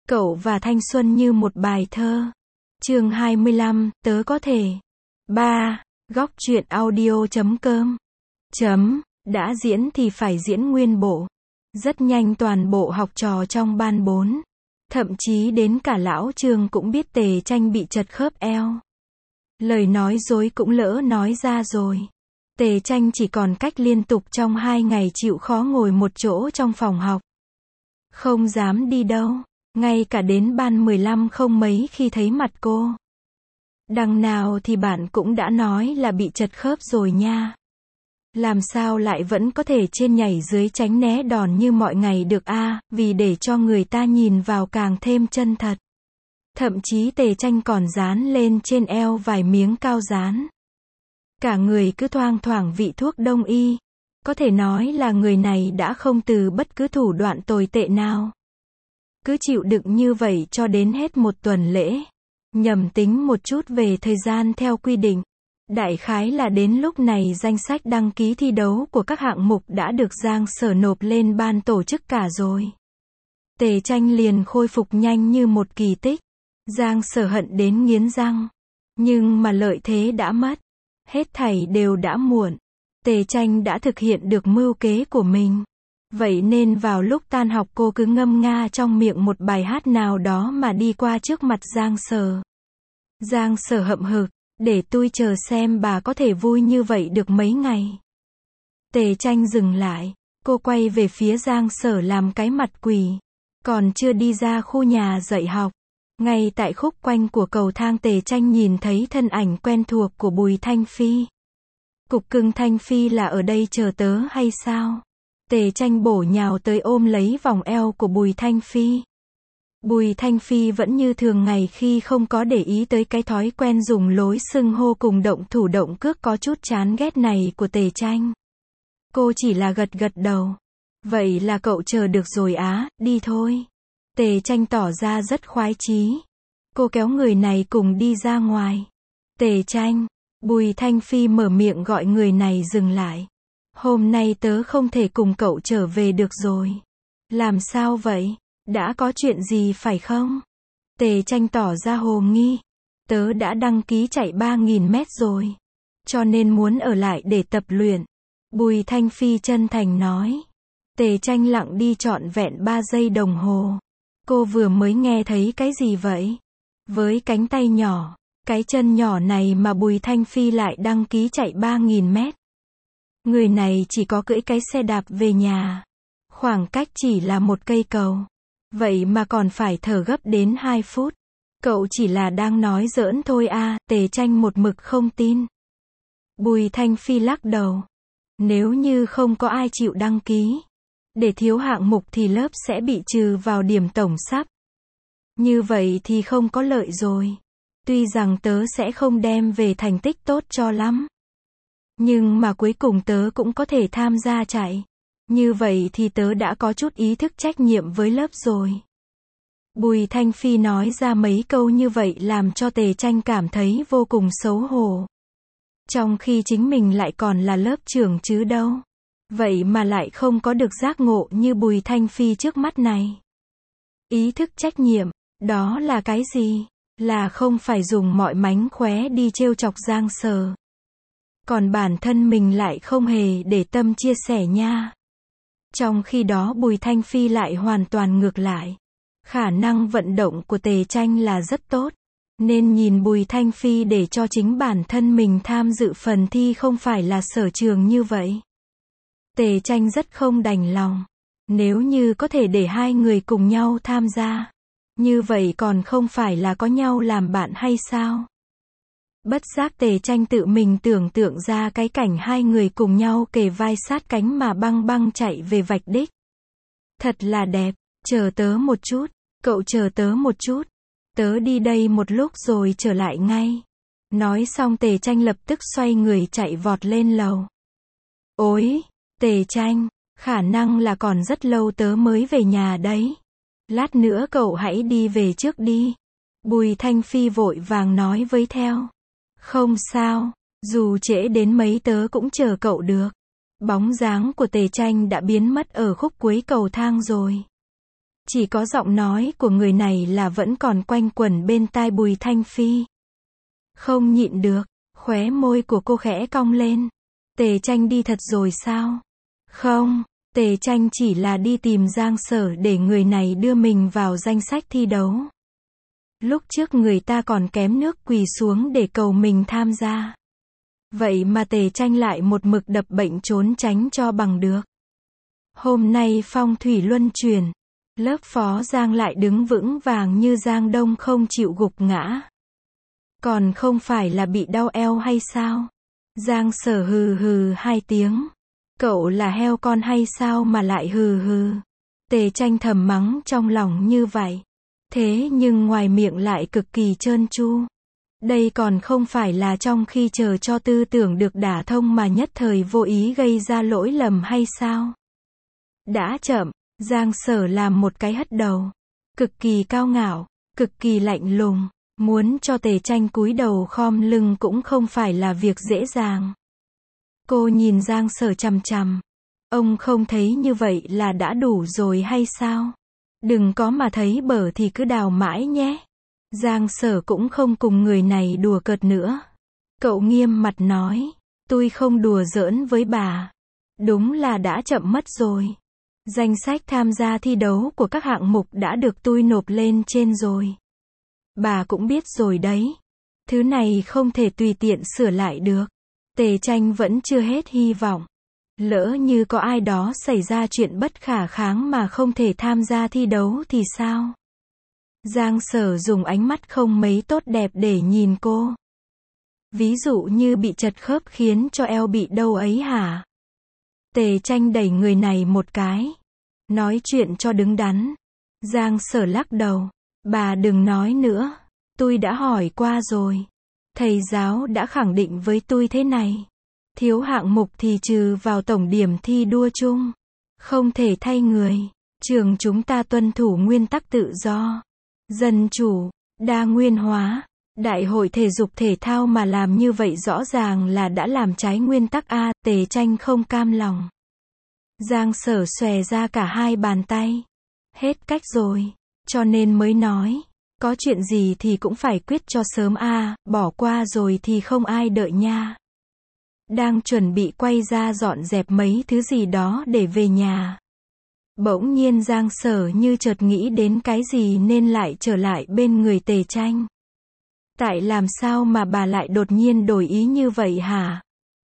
Cậu và thanh xuân như một bài thơ. Chương 25, tớ có thể. 3. Góc truyện audio.com. Đã diễn thì phải diễn nguyên bộ. Rất nhanh toàn bộ học trò trong ban 4. Thậm chí đến cả lão Trương cũng biết Tề Tranh bị chật khớp eo. Lời nói dối cũng lỡ nói ra rồi. Tề Tranh chỉ còn cách liên tục trong 2 ngày chịu khó ngồi một chỗ trong phòng học. Không dám đi đâu. Ngay cả đến ban 15 không mấy khi thấy mặt cô. Đằng nào thì bạn cũng đã nói là bị chật khớp rồi nha. Làm sao lại vẫn có thể trên nhảy dưới tránh né đòn như mọi ngày được a, vì để cho người ta nhìn vào càng thêm chân thật. Thậm chí Tề Tranh còn dán lên trên eo vài miếng cao dán. Cả người cứ thoang thoảng vị thuốc đông y. Có thể nói là người này đã không từ bất cứ thủ đoạn tồi tệ nào. Cứ chịu đựng như vậy cho đến hết một tuần lễ. Nhầm tính một chút về thời gian theo quy định. Đại khái là đến lúc này danh sách đăng ký thi đấu của các hạng mục đã được Giang Sở nộp lên ban tổ chức cả rồi. Tề Tranh liền khôi phục nhanh như một kỳ tích. Giang Sở hận đến nghiến răng. Nhưng mà lợi thế đã mất. Hết thảy đều đã muộn. Tề Tranh đã thực hiện được mưu kế của mình. Vậy nên vào lúc tan học cô cứ ngâm nga trong miệng một bài hát nào đó mà đi qua trước mặt Giang Sở. Giang Sở hậm hực, để tôi chờ xem bà có thể vui như vậy được mấy ngày. Tề Tranh dừng lại, cô quay về phía Giang Sở làm cái mặt quỷ. Còn chưa đi ra khu nhà dạy học. Ngay tại khúc quanh của cầu thang Tề Tranh nhìn thấy thân ảnh quen thuộc của Bùi Thanh Phi. Cục cưng Thanh Phi là ở đây chờ tớ hay sao? Tề Tranh bổ nhào tới ôm lấy vòng eo của Bùi Thanh Phi. Bùi Thanh Phi vẫn như thường ngày khi không có để ý tới cái thói quen dùng lối xưng hô cùng động thủ động cước có chút chán ghét này của Tề Tranh. Cô chỉ là gật gật đầu. Vậy là cậu chờ được rồi á, đi thôi. Tề Tranh tỏ ra rất khoái chí. Cô kéo người này cùng đi ra ngoài. Tề Tranh, Bùi Thanh Phi mở miệng gọi người này dừng lại. Hôm nay tớ không thể cùng cậu trở về được rồi. Làm sao vậy? Đã có chuyện gì phải không? Tề Tranh tỏ ra hồ nghi. Tớ đã đăng ký chạy 3.000 mét rồi. Cho nên muốn ở lại để tập luyện. Bùi Thanh Phi chân thành nói. Tề Tranh lặng đi trọn vẹn 3 giây đồng hồ. Cô vừa mới nghe thấy cái gì vậy? Với cánh tay nhỏ, cái chân nhỏ này mà Bùi Thanh Phi lại đăng ký chạy 3.000 mét. Người này chỉ có cưỡi cái xe đạp về nhà. Khoảng cách chỉ là một cây cầu. Vậy mà còn phải thở gấp đến 2 phút. Cậu chỉ là đang nói giỡn thôi à, Tề Tranh một mực không tin. Bùi Thanh Phi lắc đầu. Nếu như không có ai chịu đăng ký, để thiếu hạng mục thì lớp sẽ bị trừ vào điểm tổng sắp. Như vậy thì không có lợi rồi. Tuy rằng tớ sẽ không đem về thành tích tốt cho lắm. Nhưng mà cuối cùng tớ cũng có thể tham gia chạy. Như vậy thì tớ đã có chút ý thức trách nhiệm với lớp rồi. Bùi Thanh Phi nói ra mấy câu như vậy làm cho Tề Tranh cảm thấy vô cùng xấu hổ. Trong khi chính mình lại còn là lớp trưởng chứ đâu. Vậy mà lại không có được giác ngộ như Bùi Thanh Phi trước mắt này. Ý thức trách nhiệm, đó là cái gì? Là không phải dùng mọi mánh khóe đi trêu chọc Giang Sở. Còn bản thân mình lại không hề để tâm chia sẻ nha. Trong khi đó Bùi Thanh Phi lại hoàn toàn ngược lại. Khả năng vận động của Tề Tranh là rất tốt. Nên nhìn Bùi Thanh Phi để cho chính bản thân mình tham dự phần thi không phải là sở trường như vậy. Tề Tranh rất không đành lòng. Nếu như có thể để hai người cùng nhau tham gia. Như vậy còn không phải là có nhau làm bạn hay sao? Bất giác Tề Tranh tự mình tưởng tượng ra cái cảnh hai người cùng nhau kề vai sát cánh mà băng băng chạy về vạch đích. Thật là đẹp, chờ tớ một chút, cậu chờ tớ một chút, tớ đi đây một lúc rồi trở lại ngay. Nói xong Tề Tranh lập tức xoay người chạy vọt lên lầu. Ôi, Tề Tranh, khả năng là còn rất lâu tớ mới về nhà đấy. Lát nữa cậu hãy đi về trước đi. Bùi Thanh Phi vội vàng nói với theo. Không sao, dù trễ đến mấy tớ cũng chờ cậu được. Bóng dáng của Tề Tranh đã biến mất ở khúc cuối cầu thang rồi. Chỉ có giọng nói của người này là vẫn còn quanh quẩn bên tai Bùi Thanh Phi. Không nhịn được, khóe môi của cô khẽ cong lên. Tề Tranh đi thật rồi sao? Không, Tề Tranh chỉ là đi tìm Giang Sở để người này đưa mình vào danh sách thi đấu. Lúc trước người ta còn kém nước quỳ xuống để cầu mình tham gia. Vậy mà Tề Tranh lại một mực đập bệnh trốn tránh cho bằng được. Hôm nay phong thủy luân chuyển, lớp Phó Giang lại đứng vững vàng như Giang Đông không chịu gục ngã. Còn không phải là bị đau eo hay sao? Giang Sở hừ hừ 2 tiếng. Cậu là heo con hay sao mà lại hừ hừ? Tề Tranh thầm mắng trong lòng như vậy. Thế nhưng ngoài miệng lại cực kỳ trơn tru. Đây còn không phải là trong khi chờ cho tư tưởng được đả thông mà nhất thời vô ý gây ra lỗi lầm hay sao? Đã chậm, Giang Sở làm một cái hất đầu. Cực kỳ cao ngạo, cực kỳ lạnh lùng. Muốn cho Tề Tranh cúi đầu khom lưng cũng không phải là việc dễ dàng. Cô nhìn Giang Sở chằm chằm. Ông không thấy như vậy là đã đủ rồi hay sao? Đừng có mà thấy bở thì cứ đào mãi nhé. Giang Sở cũng không cùng người này đùa cợt nữa. Cậu nghiêm mặt nói, tôi không đùa giỡn với bà. Đúng là đã chậm mất rồi. Danh sách tham gia thi đấu của các hạng mục đã được tôi nộp lên trên rồi. Bà cũng biết rồi đấy. Thứ này không thể tùy tiện sửa lại được. Tề Tranh vẫn chưa hết hy vọng. Lỡ như có ai đó xảy ra chuyện bất khả kháng mà không thể tham gia thi đấu thì sao? Giang Sở dùng ánh mắt không mấy tốt đẹp để nhìn cô. Ví dụ như bị chật khớp khiến cho eo bị đâu ấy hả? Tề Tranh đẩy người này một cái. Nói chuyện cho đứng đắn. Giang Sở lắc đầu. Bà đừng nói nữa. Tôi đã hỏi qua rồi. Thầy giáo đã khẳng định với tôi thế này. Thiếu hạng mục thì trừ vào tổng điểm thi đua chung. Không thể thay người. Trường chúng ta tuân thủ nguyên tắc tự do, dân chủ, đa nguyên hóa. Đại hội thể dục thể thao mà làm như vậy rõ ràng là đã làm trái nguyên tắc A. Tề Tranh không cam lòng. Giang Sở xòe ra cả 2 bàn tay. Hết cách rồi. Cho nên mới nói. Có chuyện gì thì cũng phải quyết cho sớm A. Bỏ qua rồi thì không ai đợi nha. Đang chuẩn bị quay ra dọn dẹp mấy thứ gì đó để về nhà. Bỗng nhiên Giang Sở như chợt nghĩ đến cái gì nên lại trở lại bên người Tề Tranh. Tại làm sao mà bà lại đột nhiên đổi ý như vậy hả?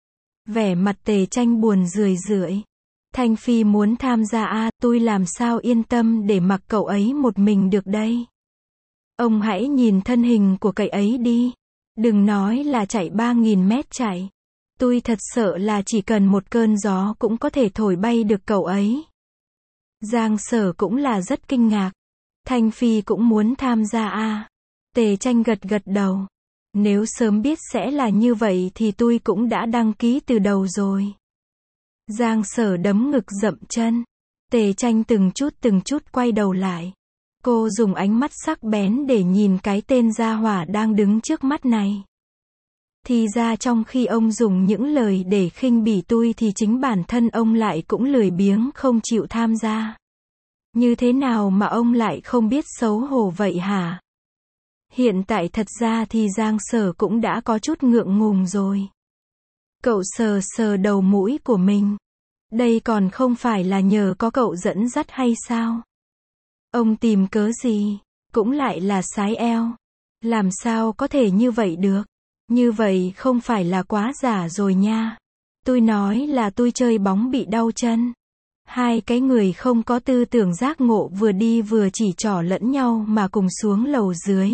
Vẻ mặt Tề Tranh buồn rười rượi. Thanh Phi muốn tham gia A, tôi làm sao yên tâm để mặc cậu ấy một mình được đây? Ông hãy nhìn thân hình của cậu ấy đi. Đừng nói là chạy 3.000 mét chạy. Tôi thật sợ là chỉ cần một cơn gió cũng có thể thổi bay được cậu ấy. Giang Sở cũng là rất kinh ngạc. Thanh Phi cũng muốn tham gia A. Tề Tranh gật gật đầu. Nếu sớm biết sẽ là như vậy thì tôi cũng đã đăng ký từ đầu rồi. Giang Sở đấm ngực dậm chân. Tề Tranh từng chút quay đầu lại. Cô dùng ánh mắt sắc bén để nhìn cái tên gia hỏa đang đứng trước mắt này. Thì ra trong khi ông dùng những lời để khinh bỉ tôi thì chính bản thân ông lại cũng lười biếng không chịu tham gia. Như thế nào mà ông lại không biết xấu hổ vậy hả? Hiện tại thật ra thì Giang Sở cũng đã có chút ngượng ngùng rồi. Cậu sờ sờ đầu mũi của mình. Đây còn không phải là nhờ có cậu dẫn dắt hay sao? Ông tìm cớ gì? Cũng lại là sái eo. Làm sao có thể như vậy được? Như vậy không phải là quá giả rồi nha. Tôi nói là tôi chơi bóng bị đau chân. 2 cái người không có tư tưởng giác ngộ vừa đi vừa chỉ trỏ lẫn nhau mà cùng xuống lầu dưới.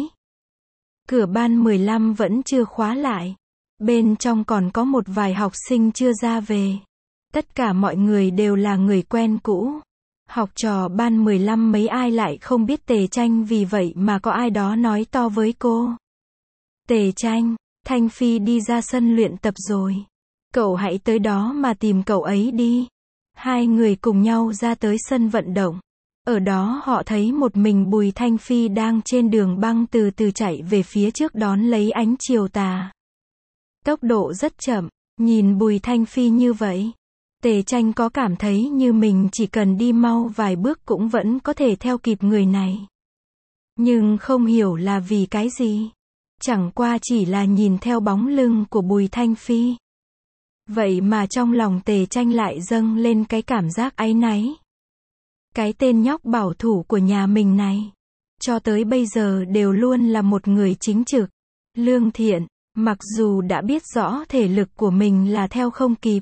Cửa ban 15 vẫn chưa khóa lại. Bên trong còn có một vài học sinh chưa ra về. Tất cả mọi người đều là người quen cũ. Học trò ban 15 mấy ai lại không biết Tề Tranh, vì vậy mà có ai đó nói to với cô. Tề Tranh, Thanh Phi đi ra sân luyện tập rồi. Cậu hãy tới đó mà tìm cậu ấy đi. 2 người cùng nhau ra tới sân vận động. Ở đó họ thấy một mình Bùi Thanh Phi đang trên đường băng từ từ chạy về phía trước đón lấy ánh chiều tà. Tốc độ rất chậm, nhìn Bùi Thanh Phi như vậy. Tề Tranh có cảm thấy như mình chỉ cần đi mau vài bước cũng vẫn có thể theo kịp người này. Nhưng không hiểu là vì cái gì. Chẳng qua chỉ là nhìn theo bóng lưng của Bùi Thanh Phi. Vậy mà trong lòng Tề Tranh lại dâng lên cái cảm giác áy náy. Cái tên nhóc bảo thủ của nhà mình này, cho tới bây giờ đều luôn là một người chính trực, lương thiện, mặc dù đã biết rõ thể lực của mình là theo không kịp.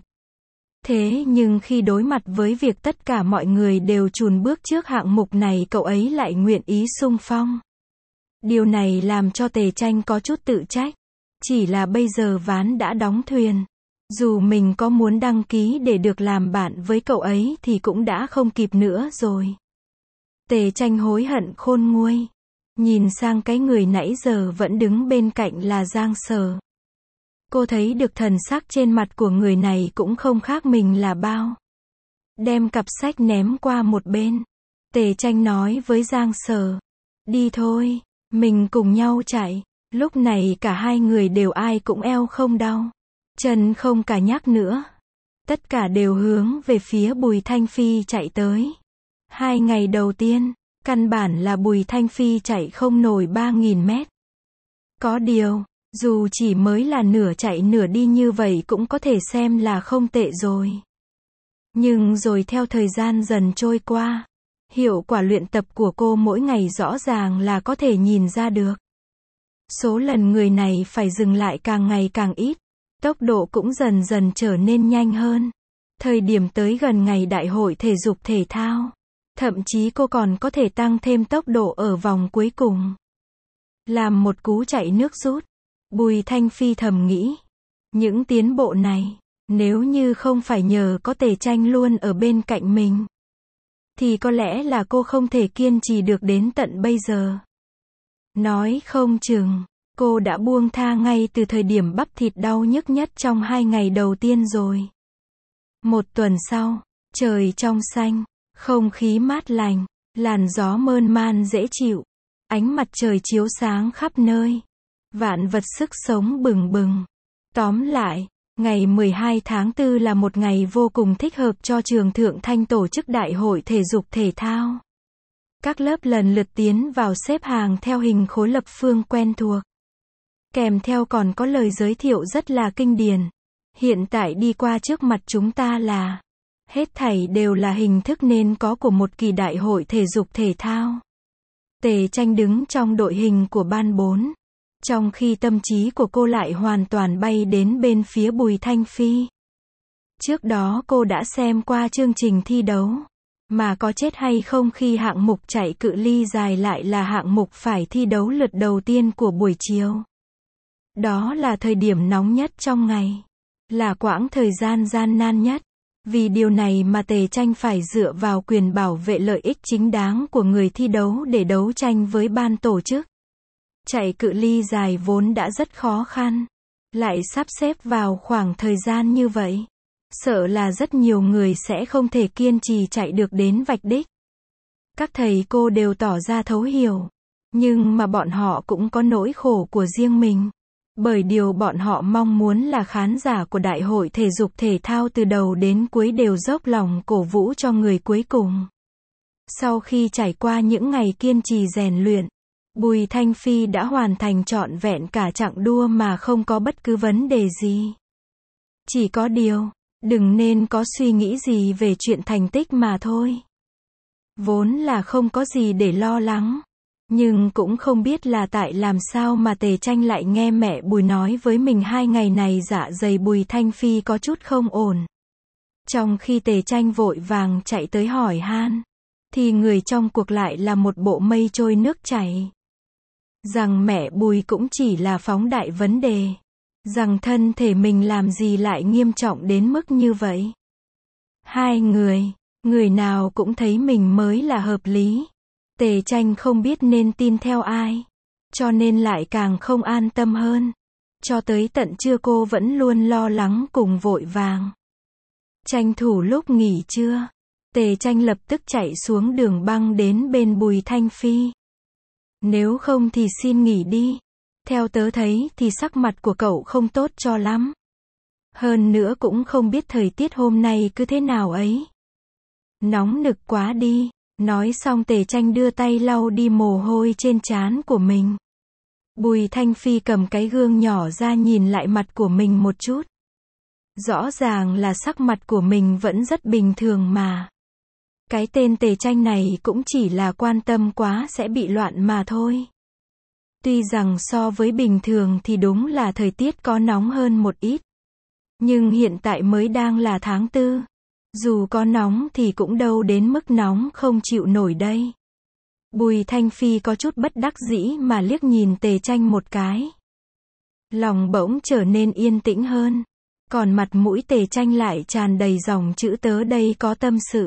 Thế nhưng khi đối mặt với việc tất cả mọi người đều chùn bước trước hạng mục này, cậu ấy lại nguyện ý xung phong. Điều này làm cho Tề Tranh có chút tự trách. Chỉ là bây giờ ván đã đóng thuyền. Dù mình có muốn đăng ký để được làm bạn với cậu ấy thì cũng đã không kịp nữa rồi. Tề Tranh hối hận khôn nguôi. Nhìn sang cái người nãy giờ vẫn đứng bên cạnh là Giang Sở. Cô thấy được thần sắc trên mặt của người này cũng không khác mình là bao. Đem cặp sách ném qua một bên. Tề Tranh nói với Giang Sở. Đi thôi, mình cùng nhau chạy. Lúc này cả hai người đều ai cũng eo không đau. Chân không cả nhắc nữa. Tất cả đều hướng về phía Bùi Thanh Phi chạy tới. 2 ngày đầu tiên, căn bản là Bùi Thanh Phi chạy không nổi 3.000 mét. Có điều, dù chỉ mới là nửa chạy nửa đi như vậy cũng có thể xem là không tệ rồi. Nhưng rồi theo thời gian dần trôi qua, hiệu quả luyện tập của cô mỗi ngày rõ ràng là có thể nhìn ra được. Số lần người này phải dừng lại càng ngày càng ít, tốc độ cũng dần dần trở nên nhanh hơn. Thời điểm tới gần ngày đại hội thể dục thể thao, thậm chí cô còn có thể tăng thêm tốc độ ở vòng cuối cùng. Làm một cú chạy nước rút, Bùi Thanh Phi thầm nghĩ. Những tiến bộ này, nếu như không phải nhờ có Tề Tranh luôn ở bên cạnh mình, thì có lẽ là cô không thể kiên trì được đến tận bây giờ. Nói không chừng, cô đã buông tha ngay từ thời điểm bắp thịt đau nhức nhất trong 2 ngày đầu tiên rồi. 1 tuần sau, trời trong xanh, không khí mát lành, làn gió mơn man dễ chịu, ánh mặt trời chiếu sáng khắp nơi, vạn vật sức sống bừng bừng. Tóm lại, ngày 12 tháng 4 là một ngày vô cùng thích hợp cho trường Thượng Thanh tổ chức đại hội thể dục thể thao. Các lớp lần lượt tiến vào xếp hàng theo hình khối lập phương quen thuộc. Kèm theo còn có lời giới thiệu rất là kinh điển. Hiện tại đi qua trước mặt chúng ta là, hết thảy đều là hình thức nên có của một kỳ đại hội thể dục thể thao. Tề Tranh đứng trong đội hình của ban 4. Trong khi tâm trí của cô lại hoàn toàn bay đến bên phía Bùi Thanh Phi. Trước đó cô đã xem qua chương trình thi đấu. Mà có chết hay không khi hạng mục chạy cự ly dài lại là hạng mục phải thi đấu lượt đầu tiên của buổi chiều. Đó là thời điểm nóng nhất trong ngày. Là quãng thời gian gian nan nhất. Vì điều này mà Tề Tranh phải dựa vào quyền bảo vệ lợi ích chính đáng của người thi đấu để đấu tranh với ban tổ chức. Chạy cự ly dài vốn đã rất khó khăn. Lại sắp xếp vào khoảng thời gian như vậy. Sợ là rất nhiều người sẽ không thể kiên trì chạy được đến vạch đích. Các thầy cô đều tỏ ra thấu hiểu. Nhưng mà bọn họ cũng có nỗi khổ của riêng mình. Bởi điều bọn họ mong muốn là khán giả của đại hội thể dục thể thao từ đầu đến cuối đều dốc lòng cổ vũ cho người cuối cùng. Sau khi trải qua những ngày kiên trì rèn luyện, Bùi Thanh Phi đã hoàn thành trọn vẹn cả chặng đua mà không có bất cứ vấn đề gì. Chỉ có điều, đừng nên có suy nghĩ gì về chuyện thành tích mà thôi. Vốn là không có gì để lo lắng. Nhưng cũng không biết là tại làm sao mà Tề Tranh lại nghe mẹ Bùi nói với mình 2 ngày này dạ dày Bùi Thanh Phi có chút không ổn. Trong khi Tề Tranh vội vàng chạy tới hỏi han, thì người trong cuộc lại là một bộ mây trôi nước chảy. Rằng mẹ Bùi cũng chỉ là phóng đại vấn đề. Rằng thân thể mình làm gì lại nghiêm trọng đến mức như vậy. 2 người nào cũng thấy mình mới là hợp lý. Tề Tranh không biết nên tin theo ai. Cho nên lại càng không an tâm hơn. Cho tới tận trưa cô vẫn luôn lo lắng cùng vội vàng. Tranh thủ lúc nghỉ trưa, Tề Tranh lập tức chạy xuống đường băng đến bên Bùi Thanh Phi. Nếu không thì xin nghỉ đi. Theo tớ thấy thì sắc mặt của cậu không tốt cho lắm. Hơn nữa cũng không biết thời tiết hôm nay cứ thế nào ấy. Nóng nực quá đi. Nói xong Tề Tranh đưa tay lau đi mồ hôi trên trán của mình. Bùi Thanh Phi cầm cái gương nhỏ ra nhìn lại mặt của mình một chút. Rõ ràng là sắc mặt của mình vẫn rất bình thường mà. Cái tên Tề Tranh này cũng chỉ là quan tâm quá sẽ bị loạn mà thôi. Tuy rằng so với bình thường thì đúng là thời tiết có nóng hơn một ít. Nhưng hiện tại mới đang là tháng 4. Dù có nóng thì cũng đâu đến mức nóng không chịu nổi đây. Bùi Thanh Phi có chút bất đắc dĩ mà liếc nhìn Tề Tranh một cái. Lòng bỗng trở nên yên tĩnh hơn. Còn mặt mũi Tề Tranh lại tràn đầy dòng chữ tớ đây có tâm sự.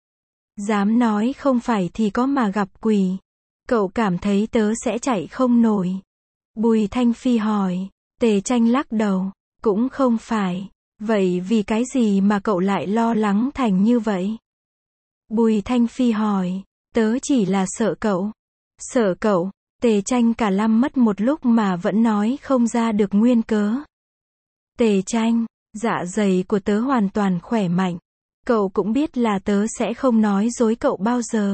Dám nói không phải thì có mà gặp quỷ. Cậu cảm thấy tớ sẽ chạy không nổi. Bùi Thanh Phi hỏi. Tề Tranh lắc đầu. Cũng không phải. Vậy vì cái gì mà cậu lại lo lắng thành như vậy? Bùi Thanh Phi hỏi. Tớ chỉ là sợ cậu. Sợ cậu. Tề Tranh cả lăm mất một lúc mà vẫn nói không ra được nguyên cớ. Tề Tranh, dạ dày của tớ hoàn toàn khỏe mạnh. Cậu cũng biết là tớ sẽ không nói dối cậu bao giờ.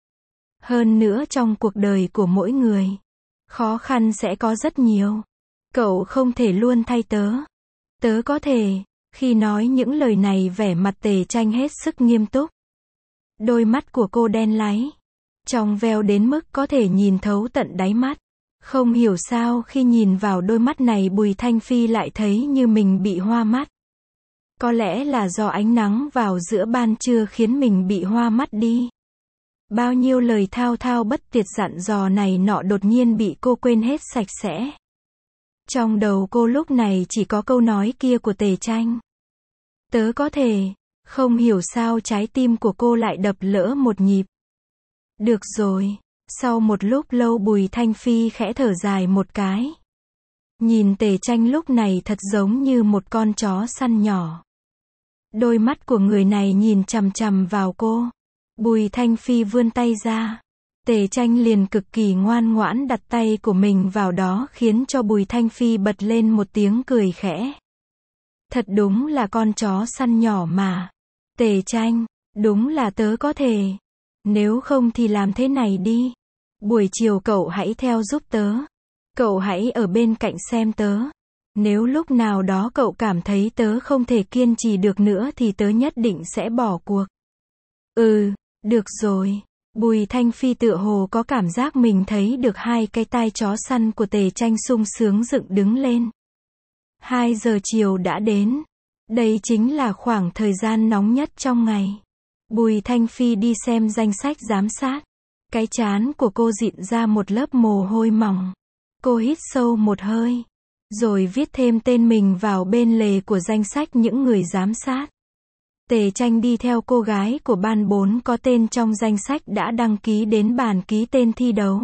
Hơn nữa trong cuộc đời của mỗi người, khó khăn sẽ có rất nhiều. Cậu không thể luôn thay tớ. Tớ có thể. Khi nói những lời này vẻ mặt Tề Tranh hết sức nghiêm túc. Đôi mắt của cô đen láy. Trong veo đến mức có thể nhìn thấu tận đáy mắt. Không hiểu sao khi nhìn vào đôi mắt này Bùi Thanh Phi lại thấy như mình bị hoa mắt. Có lẽ là do ánh nắng vào giữa ban trưa khiến mình bị hoa mắt đi. Bao nhiêu lời thao thao bất tuyệt dặn dò này nọ đột nhiên bị cô quên hết sạch sẽ. Trong đầu cô lúc này chỉ có câu nói kia của Tề Tranh. Tớ có thể. Không hiểu sao trái tim của cô lại đập lỡ một nhịp. Được rồi. Sau một lúc lâu Bùi Thanh Phi khẽ thở dài một cái. Nhìn Tề Tranh lúc này thật giống như một con chó săn nhỏ. Đôi mắt của người này nhìn chằm chằm vào cô. Bùi Thanh Phi vươn tay ra. Tề Tranh liền cực kỳ ngoan ngoãn đặt tay của mình vào đó khiến cho Bùi Thanh Phi bật lên một tiếng cười khẽ. Thật đúng là con chó săn nhỏ mà. Tề Tranh, đúng là tớ có thể. Nếu không thì làm thế này đi. Buổi chiều cậu hãy theo giúp tớ. Cậu hãy ở bên cạnh xem tớ. Nếu lúc nào đó cậu cảm thấy tớ không thể kiên trì được nữa thì tớ nhất định sẽ bỏ cuộc. Được rồi. Bùi Thanh Phi tựa hồ có cảm giác mình thấy được hai cái tai chó săn của Tề Tranh sung sướng dựng đứng lên. 2 giờ chiều đã đến. Đây chính là khoảng thời gian nóng nhất trong ngày. Bùi Thanh Phi đi xem danh sách giám sát. Cái trán của cô dịn ra một lớp mồ hôi mỏng. Cô hít sâu một hơi. Rồi viết thêm tên mình vào bên lề của danh sách những người giám sát. Tề Tranh đi theo cô gái của ban 4 có tên trong danh sách đã đăng ký đến bàn ký tên thi đấu.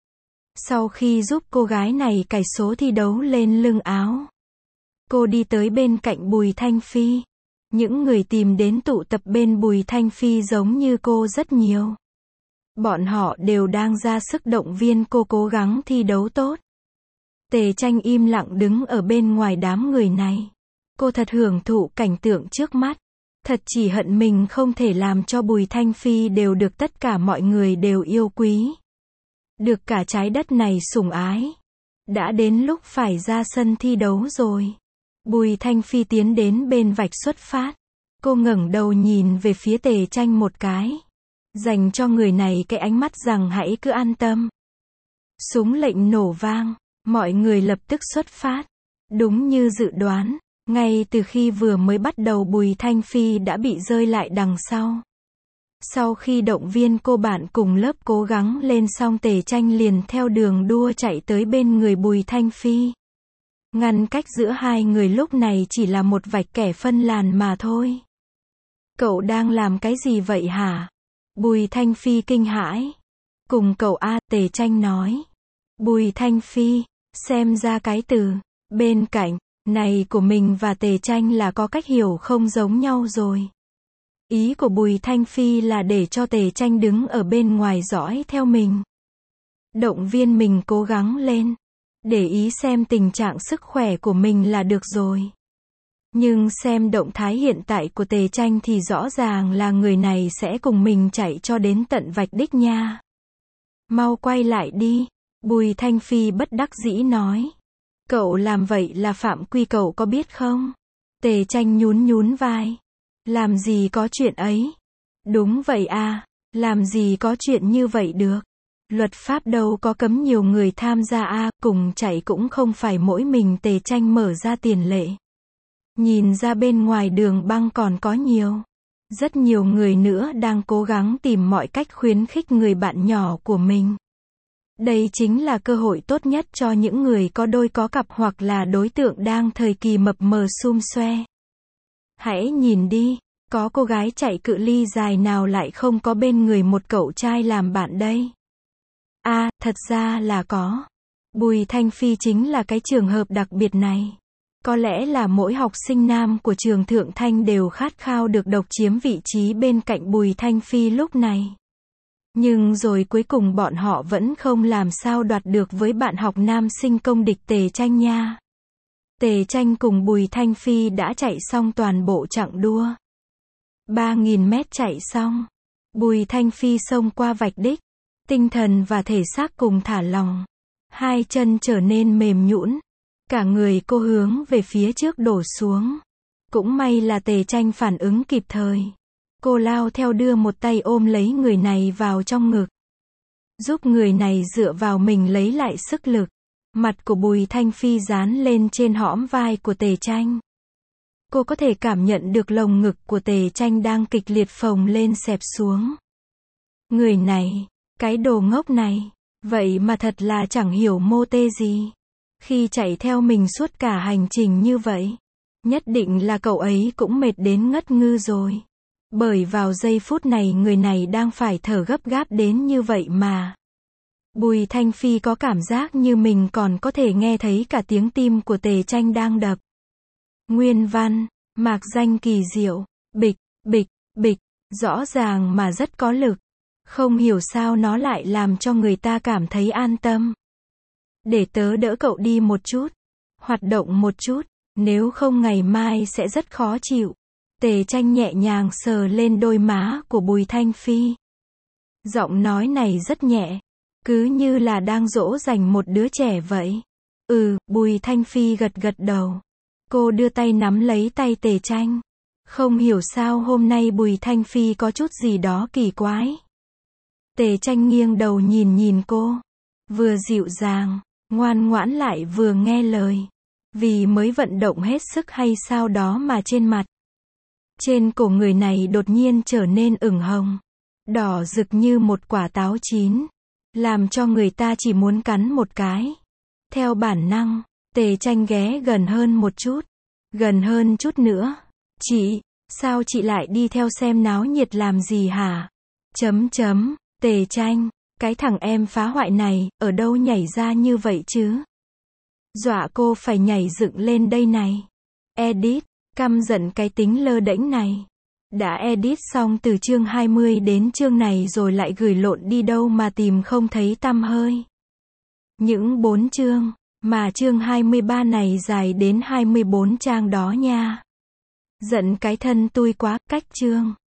Sau khi giúp cô gái này cài số thi đấu lên lưng áo, cô đi tới bên cạnh Bùi Thanh Phi. Những người tìm đến tụ tập bên Bùi Thanh Phi giống như cô rất nhiều. Bọn họ đều đang ra sức động viên cô cố gắng thi đấu tốt. Tề Tranh im lặng đứng ở bên ngoài đám người này. Cô thật hưởng thụ cảnh tượng trước mắt. Thật chỉ hận mình không thể làm cho Bùi Thanh Phi đều được tất cả mọi người đều yêu quý. Được cả trái đất này sủng ái. Đã đến lúc phải ra sân thi đấu rồi. Bùi Thanh Phi tiến đến bên vạch xuất phát. Cô ngẩng đầu nhìn về phía Tề Tranh một cái. Dành cho người này cái ánh mắt rằng hãy cứ an tâm. Súng lệnh nổ vang. Mọi người lập tức xuất phát. Đúng như dự đoán. Ngay từ khi vừa mới bắt đầu Bùi Thanh Phi đã bị rơi lại đằng sau. Sau khi động viên cô bạn cùng lớp cố gắng lên xong Tề Tranh liền theo đường đua chạy tới bên người Bùi Thanh Phi. Ngăn cách giữa hai người lúc này chỉ là một vạch kẻ phân làn mà thôi. Cậu đang làm cái gì vậy hả? Bùi Thanh Phi kinh hãi. Cùng cậu A, Tề Tranh nói. Bùi Thanh Phi, xem ra cái từ bên cạnh này của mình và Tề Tranh là có cách hiểu không giống nhau rồi. Ý của Bùi Thanh Phi là để cho Tề Tranh đứng ở bên ngoài dõi theo mình. Động viên mình cố gắng lên. Để ý xem tình trạng sức khỏe của mình là được rồi. Nhưng xem động thái hiện tại của Tề Tranh thì rõ ràng là người này sẽ cùng mình chạy cho đến tận vạch đích nha. Mau quay lại đi. Bùi Thanh Phi bất đắc dĩ nói. Cậu làm vậy là phạm quy cậu có biết không? Tề Tranh nhún nhún vai. Làm gì có chuyện ấy? Đúng vậy à, làm gì có chuyện như vậy được. Luật pháp đâu có cấm nhiều người tham gia à, cùng chạy cũng không phải mỗi mình Tề Tranh mở ra tiền lệ. Nhìn ra bên ngoài đường băng còn có rất nhiều người nữa đang cố gắng tìm mọi cách khuyến khích người bạn nhỏ của mình. Đây chính là cơ hội tốt nhất cho những người có đôi có cặp hoặc là đối tượng đang thời kỳ mập mờ xum xoe. Hãy nhìn đi, có cô gái chạy cự ly dài nào lại không có bên người một cậu trai làm bạn đây? À, thật ra là có. Bùi Thanh Phi chính là cái trường hợp đặc biệt này. Có lẽ là mỗi học sinh nam của trường Thượng Thanh đều khát khao được độc chiếm vị trí bên cạnh Bùi Thanh Phi lúc này. Nhưng rồi cuối cùng bọn họ vẫn không làm sao đoạt được với bạn học nam sinh công địch Tề Tranh nha. Tề Tranh cùng Bùi Thanh Phi đã chạy xong toàn bộ chặng đua. 3.000 mét chạy xong. Bùi Thanh Phi xông qua vạch đích. Tinh thần và thể xác cùng thả lỏng. Hai chân trở nên mềm nhũn. Cả người cô hướng về phía trước đổ xuống. Cũng may là Tề Tranh phản ứng kịp thời. Cô lao theo đưa một tay ôm lấy người này vào trong ngực. Giúp người này dựa vào mình lấy lại sức lực. Mặt của Bùi Thanh Phi dán lên trên hõm vai của Tề Tranh. Cô có thể cảm nhận được lồng ngực của Tề Tranh đang kịch liệt phồng lên xẹp xuống. Người này, cái đồ ngốc này, vậy mà thật là chẳng hiểu mô tê gì. Khi chạy theo mình suốt cả hành trình như vậy, nhất định là cậu ấy cũng mệt đến ngất ngư rồi. Bởi vào giây phút này người này đang phải thở gấp gáp đến như vậy mà. Bùi Thanh Phi có cảm giác như mình còn có thể nghe thấy cả tiếng tim của Tề Tranh đang đập. Nguyên văn, mạc danh kỳ diệu, bịch, bịch, bịch, rõ ràng mà rất có lực. Không hiểu sao nó lại làm cho người ta cảm thấy an tâm. Để tớ đỡ cậu đi một chút, hoạt động một chút, nếu không ngày mai sẽ rất khó chịu. Tề Tranh nhẹ nhàng sờ lên đôi má của Bùi Thanh Phi. Giọng nói này rất nhẹ, cứ như là đang dỗ dành một đứa trẻ vậy. Bùi Thanh Phi gật gật đầu. Cô đưa tay nắm lấy tay Tề Tranh. Không hiểu sao hôm nay Bùi Thanh Phi có chút gì đó kỳ quái. Tề Tranh nghiêng đầu nhìn cô. Vừa dịu dàng, ngoan ngoãn lại vừa nghe lời. Vì mới vận động hết sức hay sao đó mà trên cổ người này đột nhiên trở nên ửng hồng. Đỏ rực như một quả táo chín. Làm cho người ta chỉ muốn cắn một cái. Theo bản năng, Tề Tranh ghé gần hơn một chút. Gần hơn chút nữa. Chị, sao chị lại đi theo xem náo nhiệt làm gì hả? Tề Tranh, cái thằng em phá hoại này, ở đâu nhảy ra như vậy chứ? Dọa cô phải nhảy dựng lên đây này. Edit, căm giận cái tính lơ đễnh này. Đã edit xong từ chương 20 đến chương này rồi lại gửi lộn đi đâu mà tìm không thấy tăm hơi. Những 4 chương, mà chương 23 này dài đến 24 trang đó nha. Giận cái thân tui quá, cách chương.